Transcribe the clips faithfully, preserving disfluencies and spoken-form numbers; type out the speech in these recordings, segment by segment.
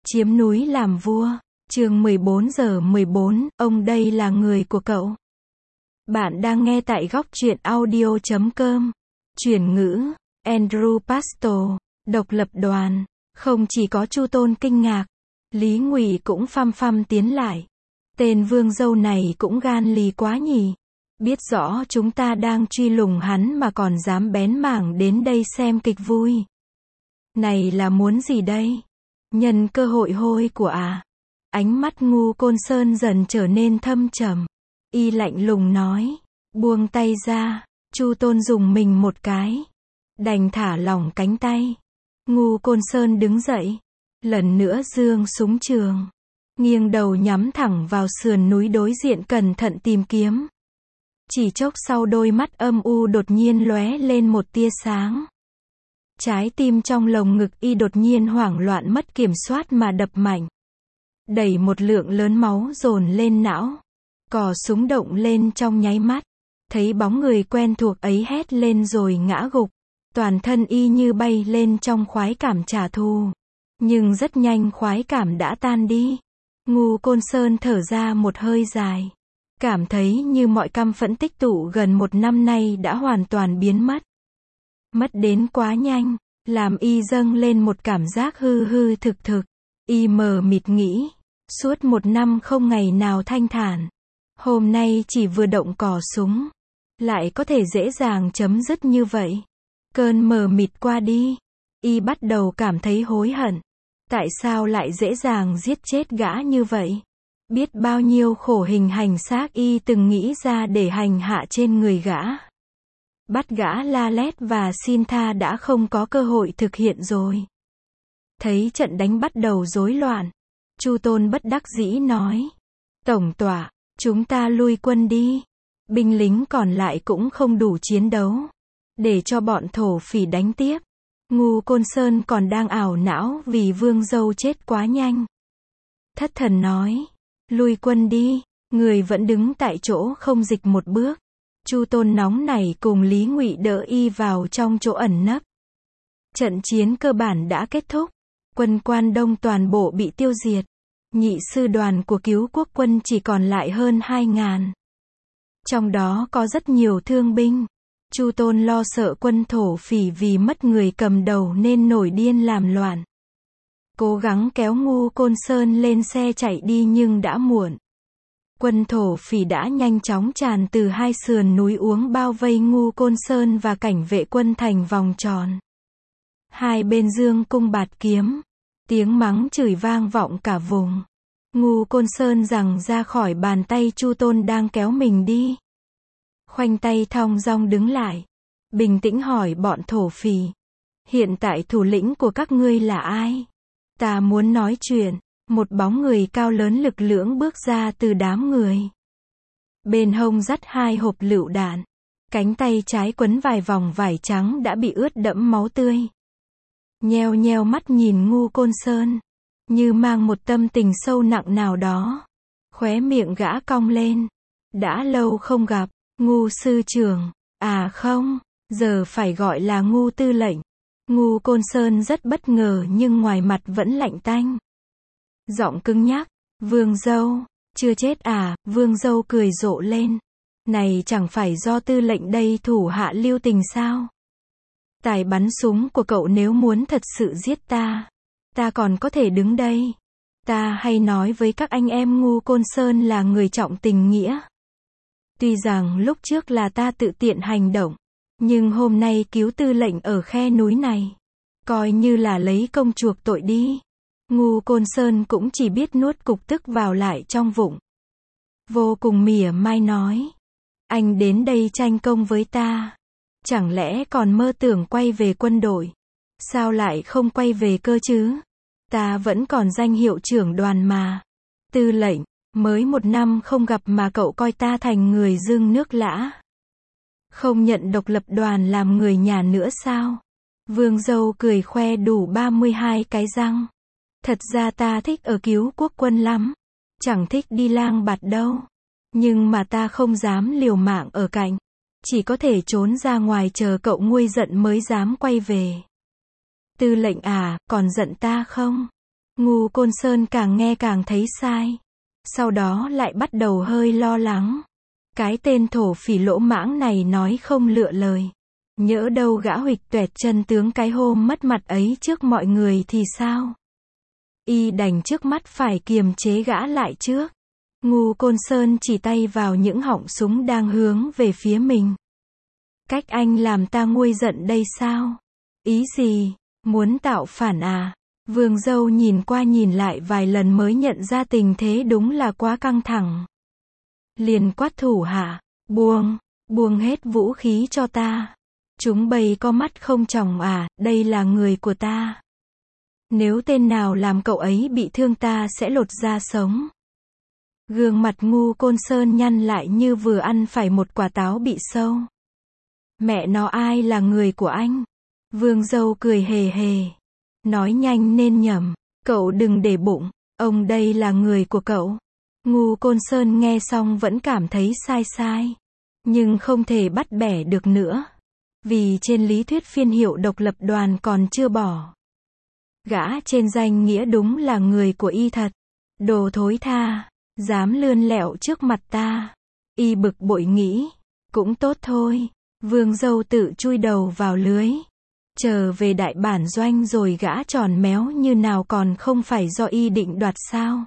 Chiếm núi làm vua. Chương mười bốn giờ mười bốn, ông đây là người của cậu. Bạn đang nghe tại góc truyện audio chấm com. Chuyển ngữ, Andrew Pastor, độc lập đoàn. Không chỉ có Chu Tôn kinh ngạc, Lý Ngụy cũng phăm phăm tiến lại. Tên vương dâu này cũng gan lì quá nhỉ. Biết rõ chúng ta đang truy lùng hắn mà còn dám bén mảng đến đây xem kịch vui. Này là muốn gì đây? Nhân cơ hội hôi của à? Ánh mắt Ngu Côn Sơn dần trở nên thâm trầm. Y lạnh lùng nói. Buông tay ra. Chu Tôn dùng mình một cái. Đành thả lỏng cánh tay. Ngu Côn Sơn đứng dậy. Lần nữa giương súng trường. Nghiêng đầu nhắm thẳng vào sườn núi đối diện cẩn thận tìm kiếm. Chỉ chốc sau đôi mắt âm u đột nhiên lóe lên một tia sáng. Trái tim trong lồng ngực y đột nhiên hoảng loạn mất kiểm soát mà đập mạnh. Đẩy một lượng lớn máu dồn lên não. Cò súng động lên trong nháy mắt. Thấy bóng người quen thuộc ấy hét lên rồi ngã gục. Toàn thân y như bay lên trong khoái cảm trả thù. Nhưng rất nhanh khoái cảm đã tan đi. Ngu Côn Sơn thở ra một hơi dài. Cảm thấy như mọi căm phẫn tích tụ gần một năm nay đã hoàn toàn biến mất. Mất đến quá nhanh, làm y dâng lên một cảm giác hư hư thực thực. Y mờ mịt nghĩ, suốt một năm không ngày nào thanh thản. Hôm nay chỉ vừa động cò súng, lại có thể dễ dàng chấm dứt như vậy. Cơn mờ mịt qua đi, y bắt đầu cảm thấy hối hận. Tại sao lại dễ dàng giết chết gã như vậy? Biết bao nhiêu khổ hình hành xác y từng nghĩ ra để hành hạ trên người gã. Bắt gã La Lét và xin tha đã không có cơ hội thực hiện rồi. Thấy trận đánh bắt đầu rối loạn, Chu Tôn bất đắc dĩ nói. Tổng tọa, chúng ta lui quân đi. Binh lính còn lại cũng không đủ chiến đấu. Để cho bọn thổ phỉ đánh tiếp. Ngu Côn Sơn còn đang ảo não vì vương dâu chết quá nhanh. Thất thần nói. Lui quân đi. Người vẫn đứng tại chỗ không dịch một bước. Chu Tôn nóng nảy cùng Lý Ngụy đỡ y vào trong chỗ ẩn nấp. Trận chiến cơ bản đã kết thúc. Quân Quan Đông toàn bộ bị tiêu diệt. Nhị sư đoàn của Cứu Quốc quân chỉ còn lại hơn hai ngàn. Trong đó có rất nhiều thương binh. Chu Tôn lo sợ quân thổ phỉ vì mất người cầm đầu nên nổi điên làm loạn. Cố gắng kéo Ngu Côn Sơn lên xe chạy đi nhưng đã muộn. Quân thổ phỉ đã nhanh chóng tràn từ hai sườn núi uống bao vây Ngu Côn Sơn và cảnh vệ quân thành vòng tròn. Hai bên dương cung bạt kiếm. Tiếng mắng chửi vang vọng cả vùng. Ngu Côn Sơn giằng ra khỏi bàn tay Chu Tôn đang kéo mình đi. Khoanh tay thong dong đứng lại. Bình tĩnh hỏi bọn thổ phỉ. Hiện tại thủ lĩnh của các ngươi là ai? Ta muốn nói chuyện. Một bóng người cao lớn lực lưỡng bước ra từ đám người. Bên hông dắt hai hộp lựu đạn. Cánh tay trái quấn vài vòng vải trắng đã bị ướt đẫm máu tươi. Nheo nheo mắt nhìn Ngu Côn Sơn. Như mang một tâm tình sâu nặng nào đó. Khóe miệng gã cong lên. Đã lâu không gặp. Ngu sư trưởng. À không. Giờ phải gọi là Ngu tư lệnh. Ngu Côn Sơn rất bất ngờ nhưng ngoài mặt vẫn lạnh tanh. Giọng cứng nhắc. Vương dâu. Chưa chết à? Vương dâu cười rộ lên. Này chẳng phải do tư lệnh đây thủ hạ lưu tình sao? Tài bắn súng của cậu nếu muốn thật sự giết ta. Ta còn có thể đứng đây. Ta hay nói với các anh em Ngu Côn Sơn là người trọng tình nghĩa. Tuy rằng lúc trước là ta tự tiện hành động. Nhưng hôm nay cứu tư lệnh ở khe núi này. Coi như là lấy công chuộc tội đi. Ngu Côn Sơn cũng chỉ biết nuốt cục tức vào lại trong bụng. Vô cùng mỉa mai nói. Anh đến đây tranh công với ta. Chẳng lẽ còn mơ tưởng quay về quân đội? Sao lại không quay về cơ chứ? Ta vẫn còn danh hiệu trưởng đoàn mà. Tư lệnh, mới một năm không gặp mà cậu coi ta thành người dưng nước lã. Không nhận độc lập đoàn làm người nhà nữa sao? Vương dâu cười khoe đủ ba mươi hai cái răng. Thật ra ta thích ở Cứu Quốc quân lắm. Chẳng thích đi lang bạt đâu. Nhưng mà ta không dám liều mạng ở cạnh. Chỉ có thể trốn ra ngoài chờ cậu nguôi giận mới dám quay về. Tư lệnh à, còn giận ta không? Ngu Côn Sơn càng nghe càng thấy sai. Sau đó lại bắt đầu hơi lo lắng. Cái tên thổ phỉ lỗ mãng này nói không lựa lời. Nhỡ đâu gã huỵch toẹt chân tướng cái hôm mất mặt ấy trước mọi người thì sao? Y đành trước mắt phải kiềm chế gã lại trước. Ngu Côn Sơn chỉ tay vào những họng súng đang hướng về phía mình. Cách anh làm ta nguôi giận đây sao? Ý gì? Muốn tạo phản à? Vương dâu nhìn qua nhìn lại vài lần mới nhận ra tình thế đúng là quá căng thẳng. Liền quát thủ hạ, buông, buông hết vũ khí cho ta. Chúng bay có mắt không tròng à, đây là người của ta. Nếu tên nào làm cậu ấy bị thương ta sẽ lột da sống. Gương mặt Ngu Côn Sơn nhăn lại như vừa ăn phải một quả táo bị sâu. Mẹ nó ai là người của anh? Vương dâu cười hề hề. Nói nhanh nên nhầm, cậu đừng để bụng, ông đây là người của cậu. Ngu Côn Sơn nghe xong vẫn cảm thấy sai sai. Nhưng không thể bắt bẻ được nữa. Vì trên lý thuyết phiên hiệu độc lập đoàn còn chưa bỏ. Gã trên danh nghĩa đúng là người của y thật. Đồ thối tha, dám lươn lẹo trước mặt ta. Y bực bội nghĩ, cũng tốt thôi. Vương dâu tự chui đầu vào lưới. Chờ về đại bản doanh rồi gã tròn méo như nào còn không phải do y định đoạt sao.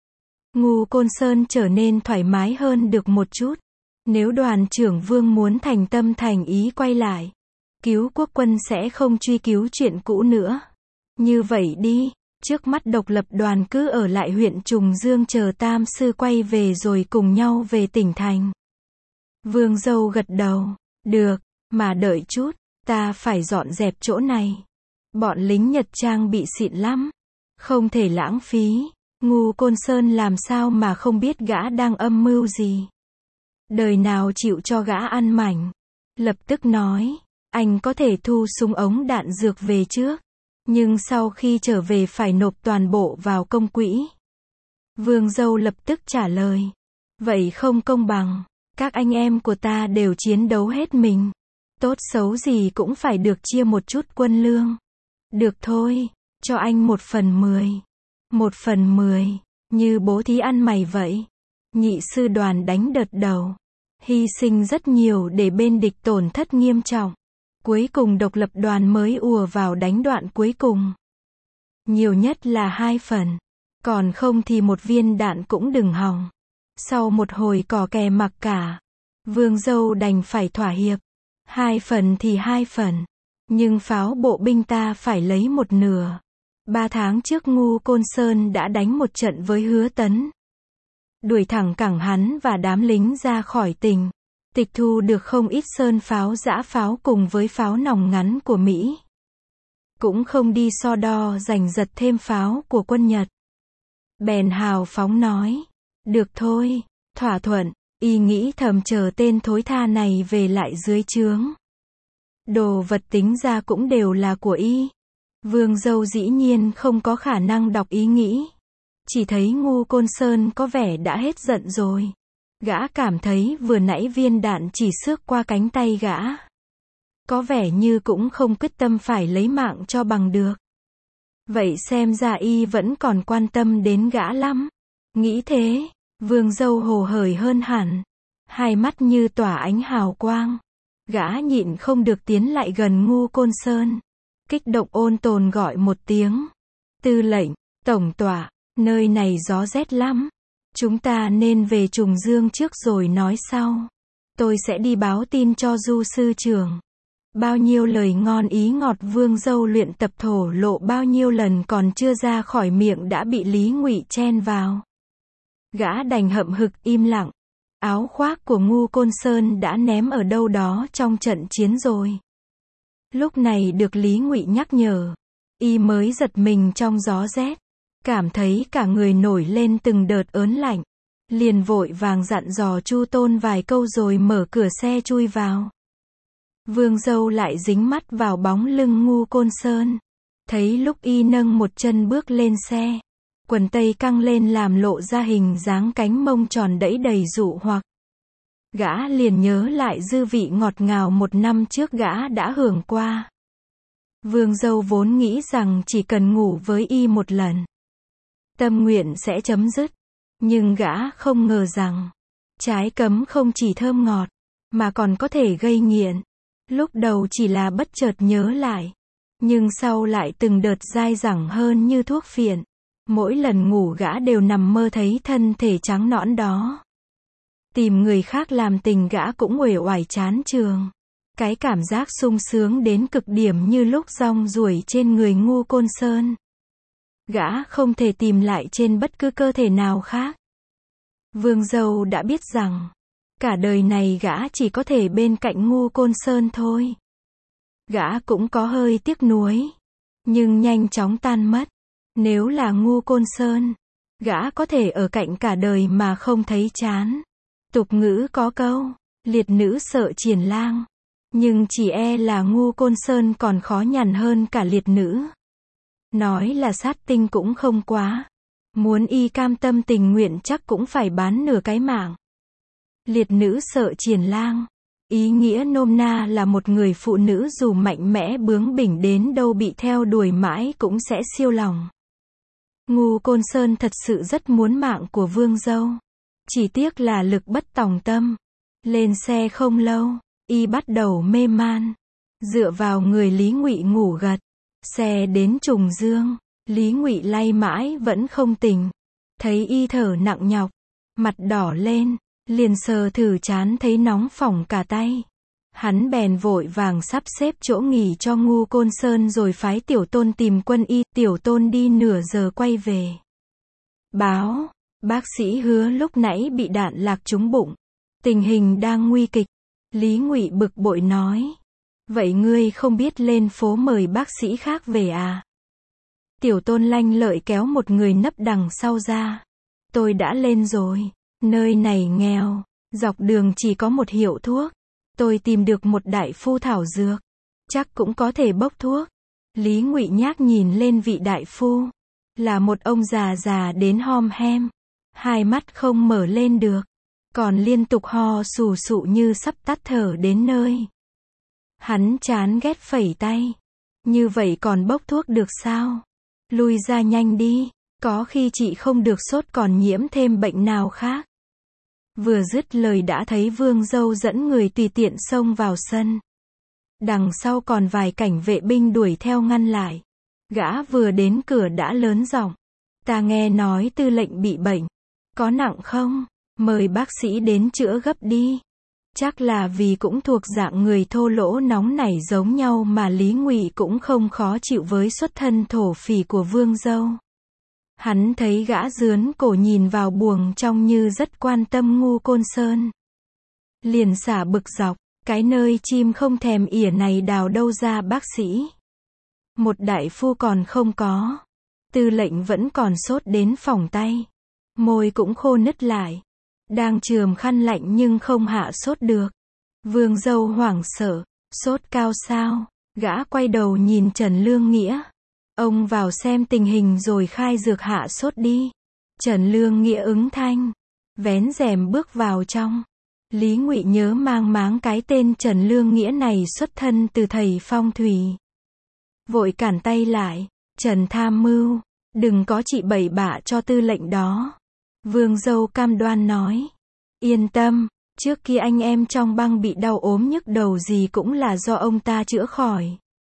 Ngu Côn Sơn trở nên thoải mái hơn được một chút. Nếu đoàn trưởng Vương muốn thành tâm thành ý quay lại, cứu quốc quân sẽ không truy cứu chuyện cũ nữa. Như vậy đi, trước mắt độc lập đoàn cứ ở lại huyện Trùng Dương chờ tam sư quay về rồi cùng nhau về tỉnh thành. Vương dâu gật đầu, được, mà đợi chút, ta phải dọn dẹp chỗ này. Bọn lính Nhật trang bị xịn lắm, không thể lãng phí. Ngu Côn Sơn làm sao mà không biết gã đang âm mưu gì. Đời nào chịu cho gã ăn mảnh. Lập tức nói, anh có thể thu súng ống đạn dược về trước, nhưng sau khi trở về phải nộp toàn bộ vào công quỹ. Vương dâu lập tức trả lời, vậy không công bằng, các anh em của ta đều chiến đấu hết mình. Tốt xấu gì cũng phải được chia một chút quân lương. Được thôi, cho anh một phần mười. Một phần mười, như bố thí ăn mày vậy. Nhị sư đoàn đánh đợt đầu. Hy sinh rất nhiều để bên địch tổn thất nghiêm trọng. Cuối cùng độc lập đoàn mới ùa vào đánh đoạn cuối cùng. Nhiều nhất là hai phần. Còn không thì một viên đạn cũng đừng hòng. Sau một hồi cò kè mặc cả, Vương dâu đành phải thỏa hiệp. Hai phần thì hai phần. Nhưng pháo bộ binh ta phải lấy một nửa. Ba tháng trước Ngu Côn Sơn đã đánh một trận với Hứa Tấn. Đuổi thẳng cẳng hắn và đám lính ra khỏi tỉnh. Tịch thu được không ít sơn pháo giã pháo cùng với pháo nòng ngắn của Mỹ. Cũng không đi so đo giành giật thêm pháo của quân Nhật. Bèn hào phóng nói, được thôi, thỏa thuận. Y nghĩ thầm chờ tên thối tha này về lại dưới trướng. Đồ vật tính ra cũng đều là của y. Vương dâu dĩ nhiên không có khả năng đọc ý nghĩ. Chỉ thấy Ngu Côn Sơn có vẻ đã hết giận rồi. Gã cảm thấy vừa nãy viên đạn chỉ xước qua cánh tay gã. Có vẻ như cũng không quyết tâm phải lấy mạng cho bằng được. Vậy xem ra y vẫn còn quan tâm đến gã lắm. Nghĩ thế, Vương dâu hồ hởi hơn hẳn. Hai mắt như tỏa ánh hào quang. Gã nhịn không được tiến lại gần Ngu Côn Sơn. Kích động ôn tồn gọi một tiếng. Tư lệnh, tổng tọa, nơi này gió rét lắm. Chúng ta nên về Trùng Dương trước rồi nói sau. Tôi sẽ đi báo tin cho Du sư trưởng. Bao nhiêu lời ngon ý ngọt Vương dâu luyện tập thổ lộ bao nhiêu lần còn chưa ra khỏi miệng đã bị Lý Ngụy chen vào. Gã đành hậm hực im lặng. Áo khoác của Ngu Côn Sơn đã ném ở đâu đó trong trận chiến rồi. Lúc này được Lý Ngụy nhắc nhở, y mới giật mình trong gió rét, cảm thấy cả người nổi lên từng đợt ớn lạnh, liền vội vàng dặn dò Chu Tôn vài câu rồi mở cửa xe chui vào. Vương dâu lại dính mắt vào bóng lưng Ngu Côn Sơn, thấy lúc y nâng một chân bước lên xe, quần tây căng lên làm lộ ra hình dáng cánh mông tròn đẫy đầy dụ hoặc. Gã liền nhớ lại dư vị ngọt ngào một năm trước gã đã hưởng qua. Vương dâu vốn nghĩ rằng chỉ cần ngủ với y một lần, tâm nguyện sẽ chấm dứt. Nhưng gã không ngờ rằng, trái cấm không chỉ thơm ngọt, mà còn có thể gây nghiện. Lúc đầu chỉ là bất chợt nhớ lại, nhưng sau lại từng đợt dai dẳng hơn như thuốc phiện. Mỗi lần ngủ gã đều nằm mơ thấy thân thể trắng nõn đó. Tìm người khác làm tình gã cũng uể oải chán chường. Cái cảm giác sung sướng đến cực điểm như lúc rong ruổi trên người Ngu Côn Sơn. Gã không thể tìm lại trên bất cứ cơ thể nào khác. Vương Dâu đã biết rằng, cả đời này gã chỉ có thể bên cạnh Ngu Côn Sơn thôi. Gã cũng có hơi tiếc nuối, nhưng nhanh chóng tan mất. Nếu là Ngu Côn Sơn, gã có thể ở cạnh cả đời mà không thấy chán. Tục ngữ có câu, liệt nữ sợ triển lang. Nhưng chỉ e là Ngu Côn Sơn còn khó nhằn hơn cả liệt nữ. Nói là sát tinh cũng không quá. Muốn y cam tâm tình nguyện chắc cũng phải bán nửa cái mạng. Liệt nữ sợ triển lang. Ý nghĩa nôm na là một người phụ nữ dù mạnh mẽ bướng bỉnh đến đâu bị theo đuổi mãi cũng sẽ siêu lòng. Ngu Côn Sơn thật sự rất muốn mạng của Vương Dâu. Chỉ tiếc là lực bất tòng tâm. Lên xe không lâu, y bắt đầu mê man. Dựa vào người Lý Ngụy ngủ gật. Xe đến Trùng Dương, Lý Ngụy lay mãi vẫn không tỉnh. Thấy y thở nặng nhọc, mặt đỏ lên, liền sờ thử trán thấy nóng phỏng cả tay. Hắn bèn vội vàng sắp xếp chỗ nghỉ cho Ngu Côn Sơn rồi phái Tiểu Tôn tìm quân y. Tiểu Tôn đi nửa giờ quay về. Báo, bác sĩ Hứa lúc nãy bị đạn lạc trúng bụng. Tình hình đang nguy kịch. Lý Ngụy bực bội nói. Vậy ngươi không biết lên phố mời bác sĩ khác về à? Tiểu Tôn lanh lợi kéo một người nấp đằng sau ra. Tôi đã lên rồi. Nơi này nghèo. Dọc đường chỉ có một hiệu thuốc. Tôi tìm được một đại phu thảo dược. Chắc cũng có thể bốc thuốc. Lý Ngụy nhác nhìn lên vị đại phu. Là một ông già già đến hom hem. Hai mắt không mở lên được. Còn liên tục ho sù sụ như sắp tắt thở đến nơi. Hắn chán ghét phẩy tay. Như vậy còn bốc thuốc được sao? Lui ra nhanh đi. Có khi chị không được sốt còn nhiễm thêm bệnh nào khác. Vừa dứt lời đã thấy Vương Dâu dẫn người tùy tiện xông vào sân. Đằng sau còn vài cảnh vệ binh đuổi theo ngăn lại. Gã vừa đến cửa đã lớn giọng. Ta nghe nói tư lệnh bị bệnh. Có nặng không? Mời bác sĩ đến chữa gấp đi. Chắc là vì cũng thuộc dạng người thô lỗ nóng nảy giống nhau mà Lý Ngụy cũng không khó chịu với xuất thân thổ phỉ của Vương Dâu. Hắn thấy gã dướn cổ nhìn vào buồng trong như rất quan tâm Ngu Côn Sơn. Liền xả bực dọc, cái nơi chim không thèm ỉa này đào đâu ra bác sĩ. Một đại phu còn không có. Tư lệnh vẫn còn sốt đến phỏng tay. Môi cũng khô nứt lại. Đang chườm khăn lạnh nhưng không hạ sốt được. Vương Dâu hoảng sợ. Sốt cao sao? Gã quay đầu nhìn Trần Lương Nghĩa. Ông vào xem tình hình rồi khai dược hạ sốt đi. Trần Lương Nghĩa ứng thanh. Vén rèm bước vào trong. Lý Ngụy nhớ mang máng cái tên Trần Lương Nghĩa này xuất thân từ thầy phong thủy. Vội cản tay lại. Trần tham mưu. Đừng có trị bậy bạ cho tư lệnh đó. Vương Dâu cam đoan nói. Yên tâm. Trước kia anh em trong băng bị đau ốm nhức đầu gì cũng là do ông ta chữa khỏi.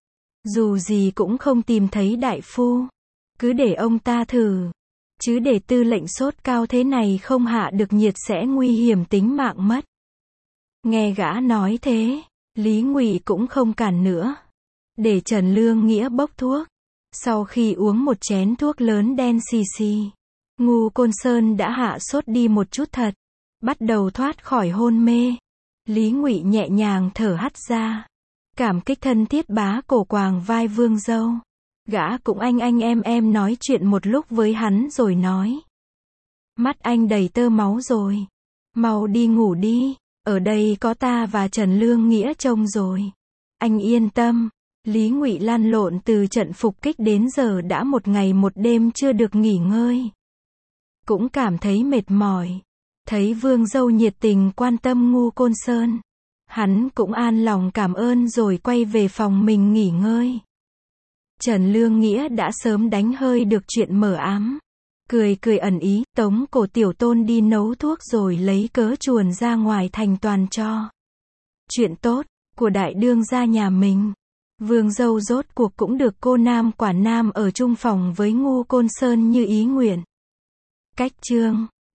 Dù gì cũng không tìm thấy đại phu. Cứ để ông ta thử. Chứ để tư lệnh sốt cao thế này không hạ được nhiệt sẽ nguy hiểm tính mạng mất. Nghe gã nói thế, Lý Ngụy cũng không cản nữa. Để Trần Lương Nghĩa bốc thuốc. Sau khi uống một chén thuốc lớn đen xì xì, Ngu Côn Sơn đã hạ sốt đi một chút thật. Bắt đầu thoát khỏi hôn mê. Lý Ngụy nhẹ nhàng thở hắt ra. Cảm kích thân thiết bá cổ quàng vai Vương Dâu. Gã cũng anh anh em em nói chuyện một lúc với hắn rồi nói. Mắt anh đầy tơ máu rồi. Mau đi ngủ đi. Ở đây có ta và Trần Lương Nghĩa trông rồi. Anh yên tâm. Lý Ngụy lăn lộn từ trận phục kích đến giờ đã một ngày một đêm chưa được nghỉ ngơi. Cũng cảm thấy mệt mỏi. Thấy Vương Dâu nhiệt tình quan tâm Ngu Côn Sơn. Hắn cũng an lòng cảm ơn rồi quay về phòng mình nghỉ ngơi. Trần Lương Nghĩa đã sớm đánh hơi được chuyện mờ ám. Cười cười ẩn ý, tống cổ tiểu tôn đi nấu thuốc rồi lấy cớ chuồn ra ngoài thành toàn cho chuyện tốt của đại đương gia nhà mình. Vương dâu rốt cuộc cũng được cô nam quả nam ở chung phòng với Ngu Côn Sơn như ý nguyện. Cách chương